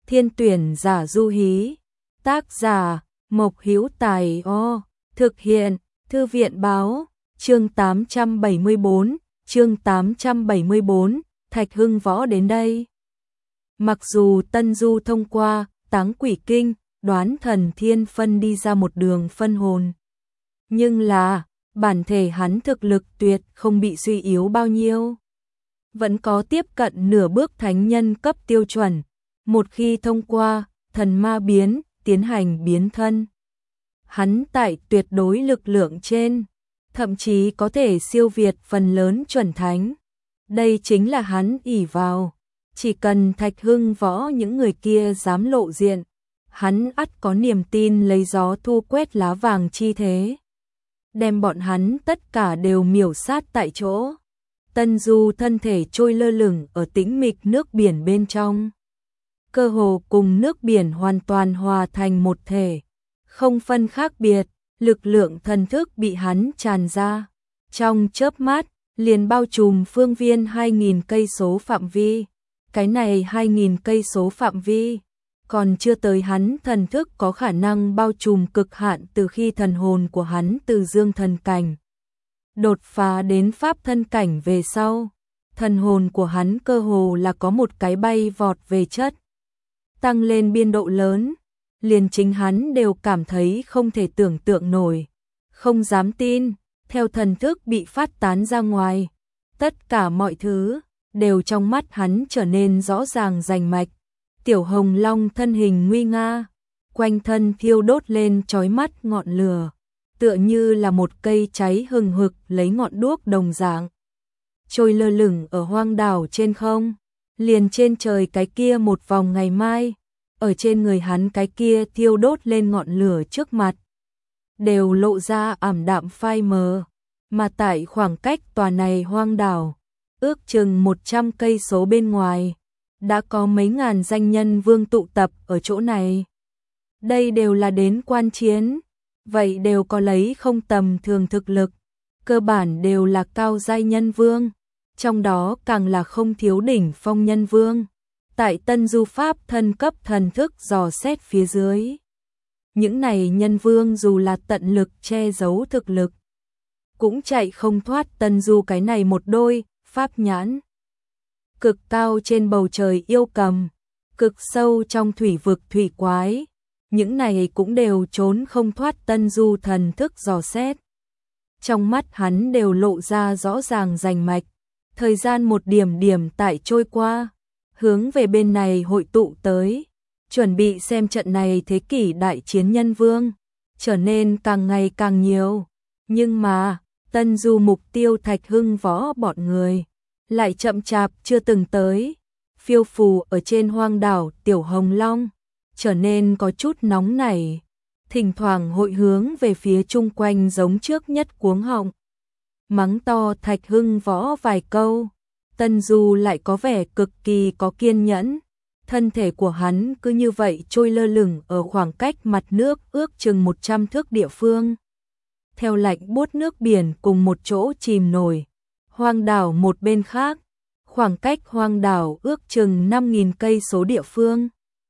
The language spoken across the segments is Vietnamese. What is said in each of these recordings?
Thiên tuyển giả du hí. Tác giả Mộc Hữu Tài. Thực hiện Thư viện báo. Chương 874, chương 874, Thạch Hưng Võ đến đây. Mặc dù Tân Du thông qua Táng Quỷ Kinh, đoán thần thiên phân đi ra một đường phân hồn, nhưng là bản thể hắn thực lực tuyệt không bị suy yếu bao nhiêu, vẫn có tiếp cận nửa bước thánh nhân cấp tiêu chuẩn. Một khi thông qua thần ma biến, tiến hành biến thân, hắn tại tuyệt đối lực lượng trên, thậm chí có thể siêu việt phần lớn chuẩn thánh. Đây chính là hắn ỷ vào, chỉ cần Thạch Hưng Võ những người kia dám lộ diện, hắn ắt có niềm tin lấy gió thu quét lá vàng chi thế, đem bọn hắn tất cả đều miểu sát tại chỗ. Tân Du thân thể trôi lơ lửng ở tĩnh mịch nước biển bên trong, cơ hồ cùng nước biển hoàn toàn hòa thành một thể, không phân khác biệt. Lực lượng thần thức bị hắn tràn ra, trong chớp mắt liền bao trùm phương viên 2000 cây số phạm vi. Cái này 2000 cây số phạm vi còn chưa tới hắn thần thức có khả năng bao trùm cực hạn từ khi thần hồn của hắn từ dương thần cảnh đột phá đến pháp thân cảnh về sau. Thần hồn của hắn cơ hồ là có một cái bay vọt về chất, tăng lên biên độ lớn, liền chính hắn đều cảm thấy không thể tưởng tượng nổi, không dám tin. Theo thần thức bị phát tán ra ngoài, tất cả mọi thứ đều trong mắt hắn trở nên rõ ràng rành mạch. Tiểu Hồng Long thân hình nguy nga, quanh thân thiêu đốt lên chói mắt ngọn lửa, tựa như là một cây cháy hừng hực lấy ngọn đuốc đồng dạng, trôi lơ lửng ở hoang đảo trên không, liền trên trời cái kia một vòng ngày mai. Ở trên người hắn cái kia thiêu đốt lên ngọn lửa trước mặt đều lộ ra ảm đạm phai mờ, mà tại khoảng cách tòa này hoang đảo ước chừng 100 cây số bên ngoài đã có mấy ngàn danh nhân vương tụ tập ở chỗ này. Đây đều là đến quan chiến, vậy đều có lấy không tầm thường thực lực, cơ bản đều là cao giai nhân vương, trong đó càng là không thiếu đỉnh phong nhân vương. Tại Tân Du pháp thân cấp thần thức dò xét phía dưới, những này nhân vương dù là tận lực che giấu thực lực, cũng chạy không thoát Tân Du cái này một đôi pháp nhãn. Cực cao trên bầu trời yêu cầm, cực sâu trong thủy vực thủy quái, những này cũng đều trốn không thoát Tân Du thần thức dò xét. Trong mắt hắn đều lộ ra rõ ràng rành mạch, thời gian một điểm điểm tại trôi qua, hướng về bên này hội tụ tới, chuẩn bị xem trận này thế kỷ đại chiến nhân vương trở nên càng ngày càng nhiều. Nhưng mà Tân Du mục tiêu Thạch Hưng Võ bọn người lại chậm chạp chưa từng tới. Phiêu phù ở trên hoang đảo Tiểu Hồng Long trở nên có chút nóng nảy, thỉnh thoảng hội hướng về phía chung quanh giống trước nhất cuống họng, mắng to Thạch Hưng Võ vài câu. Tân Du lại có vẻ cực kỳ có kiên nhẫn, thân thể của hắn cứ như vậy trôi lơ lửng ở khoảng cách mặt nước ước chừng 100 thước địa phương. Theo lạnh buốt nước biển cùng một chỗ chìm nổi, hoang đảo một bên khác, khoảng cách hoang đảo ước chừng 5000 cây số địa phương.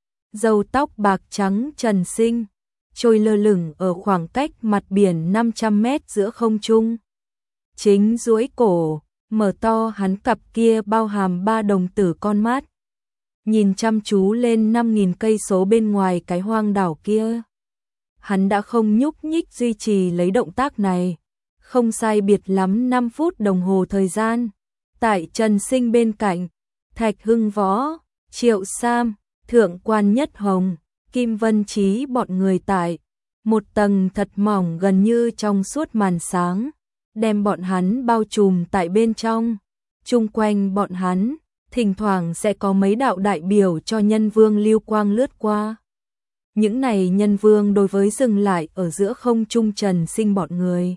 Râu tóc bạc trắng Trần Sinh, trôi lơ lửng ở khoảng cách mặt biển 500 mét giữa không trung. Chính duỗi cổ, mở to hắn cặp kia bao hàm 3 đồng tử con mắt, nhìn chăm chú lên 5000 cây số bên ngoài cái hoang đảo kia. Hắn đã không nhúc nhích duy trì lấy động tác này, không sai biệt lắm 5 phút đồng hồ thời gian. Tại Trần Sinh bên cạnh, Thạch Hưng Võ, Triệu Sam, Thượng quan Nhất Hồng, Kim Vân Chí bọn người tại một tầng thật mỏng gần như trong suốt màn sáng, đem bọn hắn bao trùm tại bên trong. Chung quanh bọn hắn, thỉnh thoảng sẽ có mấy đạo đại biểu cho nhân vương lưu quang lướt qua. Những này nhân vương đối với dừng lại ở giữa không trung Trần Sinh bọn người,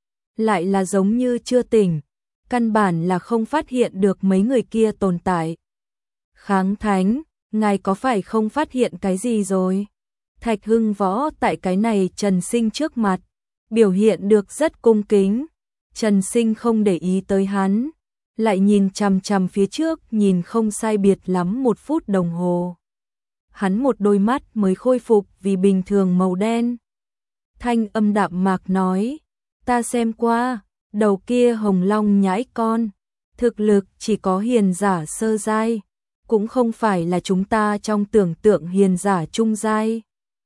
lại là giống như chưa tỉnh, căn bản là không phát hiện được mấy người kia tồn tại. Kháng Thánh, ngài có phải không phát hiện cái gì rồi? Thạch Hưng Võ tại cái này Trần Sinh trước mặt, biểu hiện được rất cung kính. Trần Sinh không để ý tới hắn, lại nhìn chằm chằm phía trước, nhìn không sai biệt lắm 1 phút đồng hồ. hắn một đôi mắt mới khôi phục vì bình thường màu đen. Thanh âm đạm mạc nói, ta xem qua, đầu kia hồng long nhãi con, thực lực chỉ có hiền giả sơ giai, cũng không phải là chúng ta trong tưởng tượng hiền giả trung giai.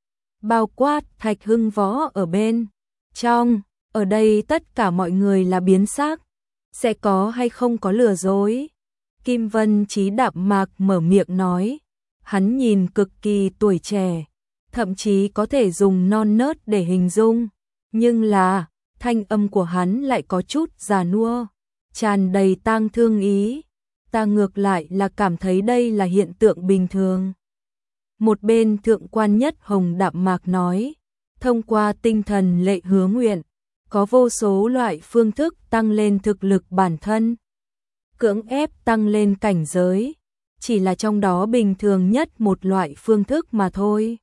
Bao quát Thạch Hưng Võ ở bên trong, ở đây tất cả mọi người là biến sắc, sẽ có hay không có lừa dối. Kim Vân Chí đạm mạc mở miệng nói, hắn nhìn cực kỳ tuổi trẻ, thậm chí có thể dùng non nớt để hình dung, nhưng là thanh âm của hắn lại có chút già nua, tràn đầy tang thương ý. Ta ngược lại là cảm thấy đây là hiện tượng bình thường. Một bên thượng quan Nhất Hồng đạm mạc nói, thông qua tinh thần lệ hứa nguyện, có vô số loại phương thức tăng lên thực lực bản thân, cưỡng ép tăng lên cảnh giới, chỉ là trong đó bình thường nhất một loại phương thức mà thôi.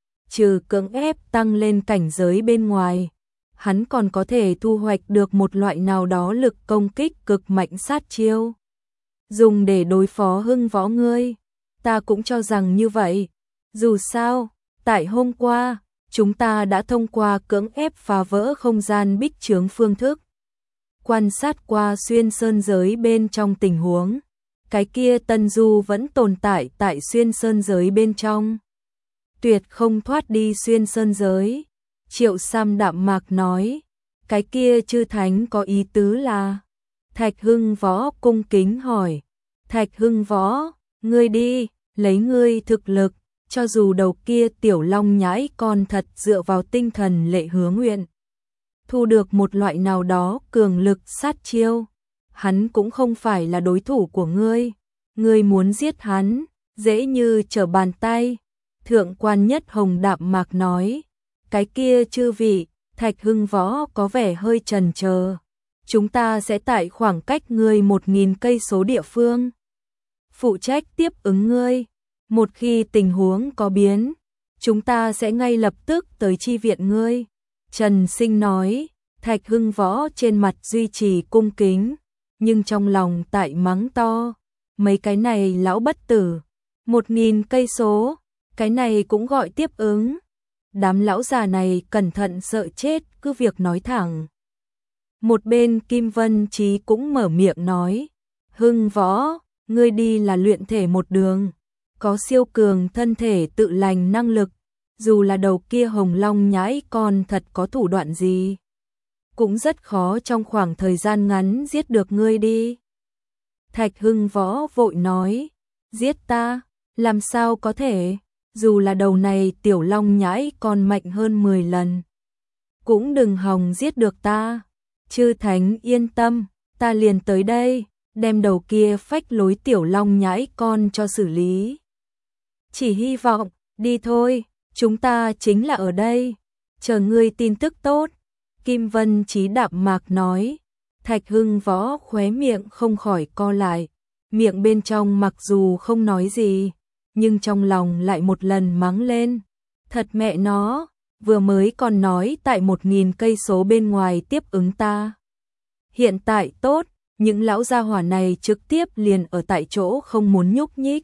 Trừ cưỡng ép tăng lên cảnh giới bên ngoài, hắn còn có thể thu hoạch được một loại nào đó lực công kích cực mạnh sát chiêu, dùng để đối phó Hưng Võ ngươi. Ta cũng cho rằng như vậy. Dù sao, tại hôm qua, chúng ta đã thông qua cưỡng ép phá vỡ không gian bích chướng phương thức, quan sát qua xuyên sơn giới bên trong tình huống. Cái kia Tân Du vẫn tồn tại tại xuyên sơn giới bên trong, tuyệt không thoát đi xuyên sơn giới. Triệu Sam đạm mạc nói, cái kia chư thánh có ý tứ là? Thạch Hưng Võ cung kính hỏi. Thạch Hưng Võ, ngươi đi, lấy ngươi thực lực, cho dù đầu kia tiểu long nhãi con thật dựa vào tinh thần lệ hứa nguyện, thu được một loại nào đó cường lực sát chiêu, hắn cũng không phải là đối thủ của ngươi. Ngươi muốn giết hắn, dễ như trở bàn tay. Thượng quan Nhất Hồng đạm mạc nói, cái kia chư vị. Thạch Hưng Võ có vẻ hơi chần chờ. Chúng ta sẽ tại khoảng cách ngươi 1000 cây số địa phương, phụ trách tiếp ứng ngươi. Một khi tình huống có biến, chúng ta sẽ ngay lập tức tới chi viện ngươi. Trần Sinh nói. Thạch Hưng Võ trên mặt duy trì cung kính, nhưng trong lòng tại mắng to, mấy cái này lão bất tử, 1000 cây số, cái này cũng gọi tiếp ứng. Đám lão già này cẩn thận sợ chết, cứ việc nói thẳng. Một bên Kim Vân Chí cũng mở miệng nói, Hưng Võ, ngươi đi là luyện thể một đường, có siêu cường thân thể tự lành năng lực, dù là đầu kia hồng long nhãi con thật có thủ đoạn gì, cũng rất khó trong khoảng thời gian ngắn giết được ngươi đi. Thạch Hưng Võ vội nói, giết ta, làm sao có thể, dù là đầu này tiểu long nhãi còn mạnh hơn 10 lần, cũng đừng hòng giết được ta. Chư thánh yên tâm, ta liền tới đây, đem đầu kia phách lối tiểu long nhãi con cho xử lý. Chỉ hy vọng, đi thôi, chúng ta chính là ở đây, chờ ngươi tin tức tốt. Kim Vân Chí đạm mạc nói. Thạch Hưng Võ khóe miệng không khỏi co lại, miệng bên trong mặc dù không nói gì, nhưng trong lòng lại một lần mắng lên. Thật mẹ nó, vừa mới còn nói tại 1000 cây số bên ngoài tiếp ứng ta. Hiện tại tốt, những lão gia hỏa này trực tiếp liền ở tại chỗ không muốn nhúc nhích.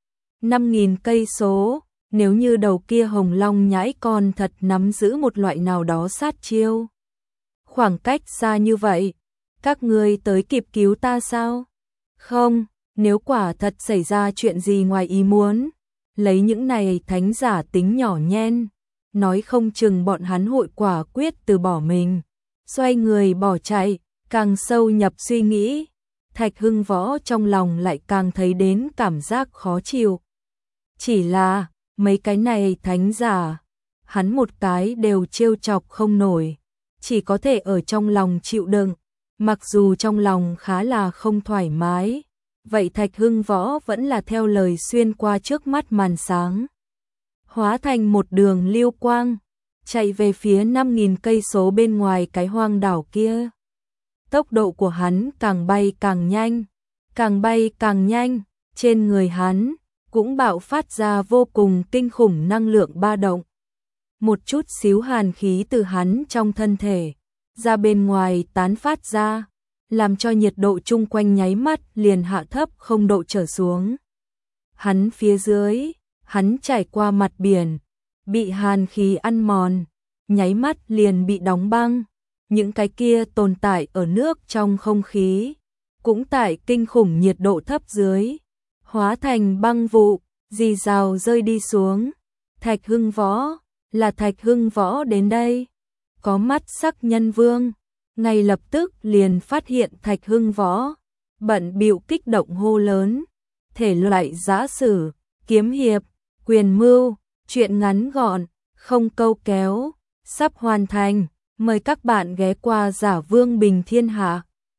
5000 cây số, nếu như đầu kia hồng long nhãi con thật nắm giữ một loại nào đó sát chiêu. Khoảng cách xa như vậy, các ngươi tới kịp cứu ta sao? Không, nếu quả thật xảy ra chuyện gì ngoài ý muốn, lấy những này thánh giả tính nhỏ nhen, nói không chừng bọn hắn hội quả quyết từ bỏ mình, xoay người bỏ chạy. Càng sâu nhập suy nghĩ, Thạch Hưng Võ trong lòng lại càng thấy đến cảm giác khó chịu. Chỉ là, mấy cái này thánh giả, hắn một cái đều trêu chọc không nổi, chỉ có thể ở trong lòng chịu đựng, mặc dù trong lòng khá là không thoải mái. Vậy Thạch Hưng Võ vẫn là theo lời xuyên qua trước mắt màn sáng, hóa thành một đường lưu quang, chạy về phía 5000 cây số bên ngoài cái hoang đảo kia. Tốc độ của hắn càng bay càng nhanh, càng bay càng nhanh, trên người hắn cũng bạo phát ra vô cùng kinh khủng năng lượng ba động. Một chút xíu hàn khí từ hắn trong thân thể ra bên ngoài tán phát ra, làm cho nhiệt độ chung quanh nháy mắt liền hạ thấp 0 độ trở xuống. Hắn phía dưới, hắn trải qua mặt biển, bị hàn khí ăn mòn, nháy mắt liền bị đóng băng. Những cái kia tồn tại ở nước trong không khí, cũng tại kinh khủng nhiệt độ thấp dưới, hóa thành băng vụ, rì rào rơi đi xuống. Thạch Hưng Võ, là Thạch Hưng Võ đến đây. Có mắt sắc nhân vương, ngay lập tức liền phát hiện Thạch Hưng Võ, bận bịu kích động hô lớn. Thể loại giã sử, kiếm hiệp, quyền mưu, truyện ngắn gọn, không câu kéo, sắp hoàn thành. Mời các bạn ghé qua Giả Vương Bình Thiên Hạ.